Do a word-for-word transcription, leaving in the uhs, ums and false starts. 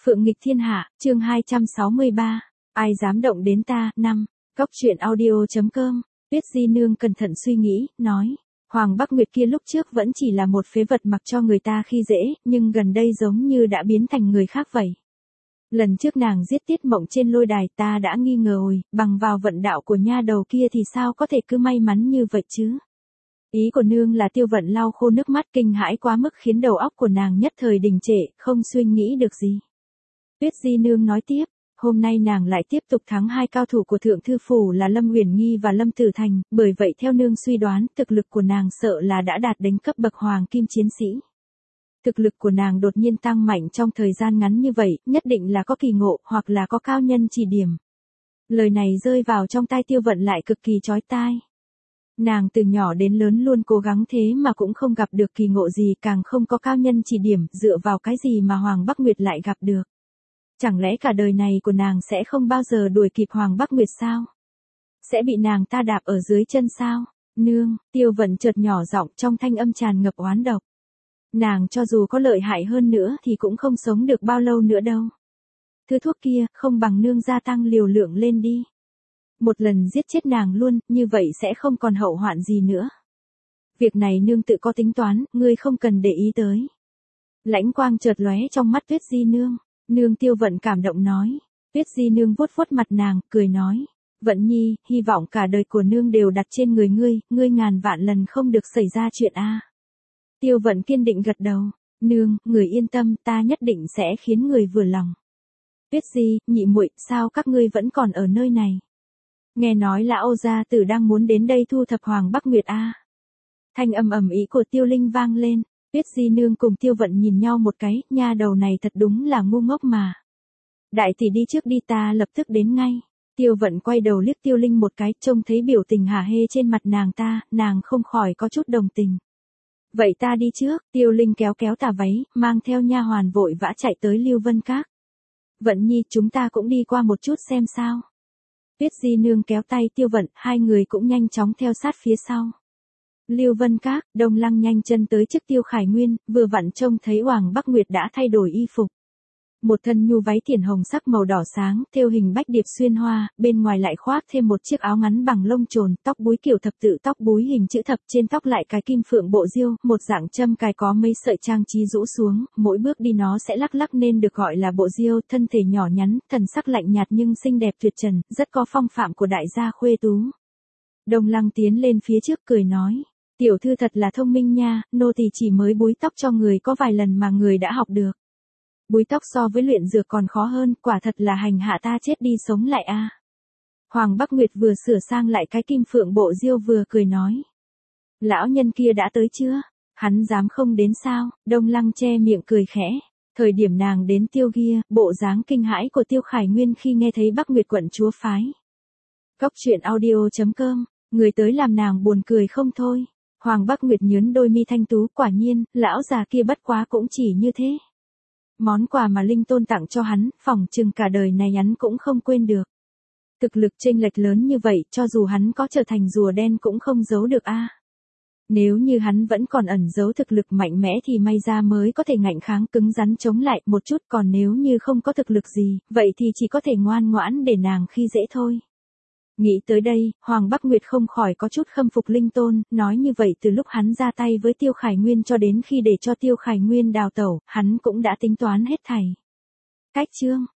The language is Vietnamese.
Phượng nghịch thiên hạ, chương hai trăm sáu mươi ba. Ai dám động đến ta, năm. Góc truyện audio.com. Tuyết Di Nương cẩn thận suy nghĩ, nói. Hoàng Bắc Nguyệt kia lúc trước vẫn chỉ là một phế vật mặc cho người ta khi dễ, nhưng gần đây giống như đã biến thành người khác vậy. Lần trước nàng giết Tiết Mộng trên lôi đài ta đã nghi ngờ rồi, bằng vào vận đạo của nha đầu kia thì sao có thể cứ may mắn như vậy chứ? Ý của nương là Tiêu Vận lau khô nước mắt kinh hãi quá mức khiến đầu óc của nàng nhất thời đình trệ, không suy nghĩ được gì. Tuyết Di Nương nói tiếp, hôm nay nàng lại tiếp tục thắng hai cao thủ của Thượng Thư Phủ là Lâm Uyển Nghi và Lâm Tử Thành, bởi vậy theo nương suy đoán thực lực của nàng sợ là đã đạt đến cấp bậc hoàng kim chiến sĩ. Thực lực của nàng đột nhiên tăng mạnh trong thời gian ngắn như vậy, nhất định là có kỳ ngộ hoặc là có cao nhân chỉ điểm. Lời này rơi vào trong tai Tiêu Vận lại cực kỳ chói tai. Nàng từ nhỏ đến lớn luôn cố gắng thế mà cũng không gặp được kỳ ngộ gì, càng không có cao nhân chỉ điểm, dựa vào cái gì mà Hoàng Bắc Nguyệt lại gặp được. Chẳng lẽ cả đời này của nàng sẽ không bao giờ đuổi kịp Hoàng Bắc Nguyệt sao? Sẽ bị nàng ta đạp ở dưới chân sao? Nương, Tiêu Vận chợt nhỏ giọng trong thanh âm tràn ngập oán độc. Nàng cho dù có lợi hại hơn nữa thì cũng không sống được bao lâu nữa đâu. Thứ thuốc kia, không bằng nương gia tăng liều lượng lên đi. Một lần giết chết nàng luôn, như vậy sẽ không còn hậu hoạn gì nữa. Việc này nương tự có tính toán, ngươi không cần để ý tới. Lãnh quang chợt lóe trong mắt Tuyết Di Nương. Nương. Tiêu Vận cảm động nói. Tuyết Di Nương vuốt vuốt mặt nàng, cười nói. Vận Nhi, hy vọng cả đời của nương đều đặt trên người ngươi, ngươi ngàn vạn lần không được xảy ra chuyện a. Tiêu Vận kiên định gật đầu. Nương, người yên tâm, ta nhất định sẽ khiến người vừa lòng. Tuyết Di, nhị muội, sao các ngươi vẫn còn ở nơi này? Nghe nói lão gia tử đang muốn đến đây thu thập Hoàng Bắc Nguyệt a. Thanh âm ầm ĩ của Tiêu Linh vang lên. Tuyết Di Nương cùng Tiêu Vận nhìn nhau một cái, nha đầu này thật đúng là ngu ngốc mà. Đại tỷ đi trước đi, ta lập tức đến ngay. Tiêu Vận quay đầu liếc Tiêu Linh một cái, trông thấy biểu tình hả hê trên mặt nàng ta, nàng không khỏi có chút đồng tình. Vậy ta đi trước. Tiêu Linh kéo kéo tà váy, mang theo nha hoàn vội vã chạy tới Lưu Vân Các. Vận Nhi, chúng ta cũng đi qua một chút xem sao. Tuyết Di Nương kéo tay Tiêu Vận, hai người cũng nhanh chóng theo sát phía sau. Lưu Vân Các, Đông Lăng nhanh chân tới trước Tiêu Khải Nguyên, vừa vặn trông thấy Hoàng Bắc Nguyệt đã thay đổi y phục. Một thân nhu váy thiển hồng sắc màu đỏ sáng, thêu hình bách điệp xuyên hoa, bên ngoài lại khoác thêm một chiếc áo ngắn bằng lông trồn, tóc búi kiểu thập tự, tóc búi hình chữ thập, trên tóc lại cài kim phượng bộ diêu, một dạng châm cài có mấy sợi trang trí rũ xuống, mỗi bước đi nó sẽ lắc lắc nên được gọi là bộ diêu, thân thể nhỏ nhắn, thần sắc lạnh nhạt nhưng xinh đẹp tuyệt trần, rất có phong phạm của đại gia khuê tú. Đông Lăng tiến lên phía trước cười nói. Tiểu thư thật là thông minh nha, nô tỳ chỉ mới búi tóc cho người có vài lần mà người đã học được. Búi tóc so với luyện dược còn khó hơn, quả thật là hành hạ ta chết đi sống lại a. À. Hoàng Bắc Nguyệt vừa sửa sang lại cái kim phượng bộ diêu vừa cười nói. Lão nhân kia đã tới chưa? Hắn dám không đến sao? Đông Lăng che miệng cười khẽ. Thời điểm nàng đến Tiêu Gia, bộ dáng kinh hãi của Tiêu Khải Nguyên khi nghe thấy Bắc Nguyệt quận chúa phái. Góc truyện audio.com, người tới làm nàng buồn cười không thôi. Hoàng Bắc Nguyệt nhướng đôi mi thanh tú, quả nhiên, lão già kia bất quá cũng chỉ như thế. Món quà mà Linh Tôn tặng cho hắn, phỏng chừng cả đời này hắn cũng không quên được. Thực lực chênh lệch lớn như vậy, cho dù hắn có trở thành rùa đen cũng không giấu được a. À. Nếu như hắn vẫn còn ẩn giấu thực lực mạnh mẽ thì may ra mới có thể ngạnh kháng cứng rắn chống lại một chút, còn nếu như không có thực lực gì, vậy thì chỉ có thể ngoan ngoãn để nàng khi dễ thôi. Nghĩ tới đây, Hoàng Bắc Nguyệt không khỏi có chút khâm phục Linh Tôn, nói như vậy từ lúc hắn ra tay với Tiêu Khải Nguyên cho đến khi để cho Tiêu Khải Nguyên đào tẩu, hắn cũng đã tính toán hết thảy. Cách chương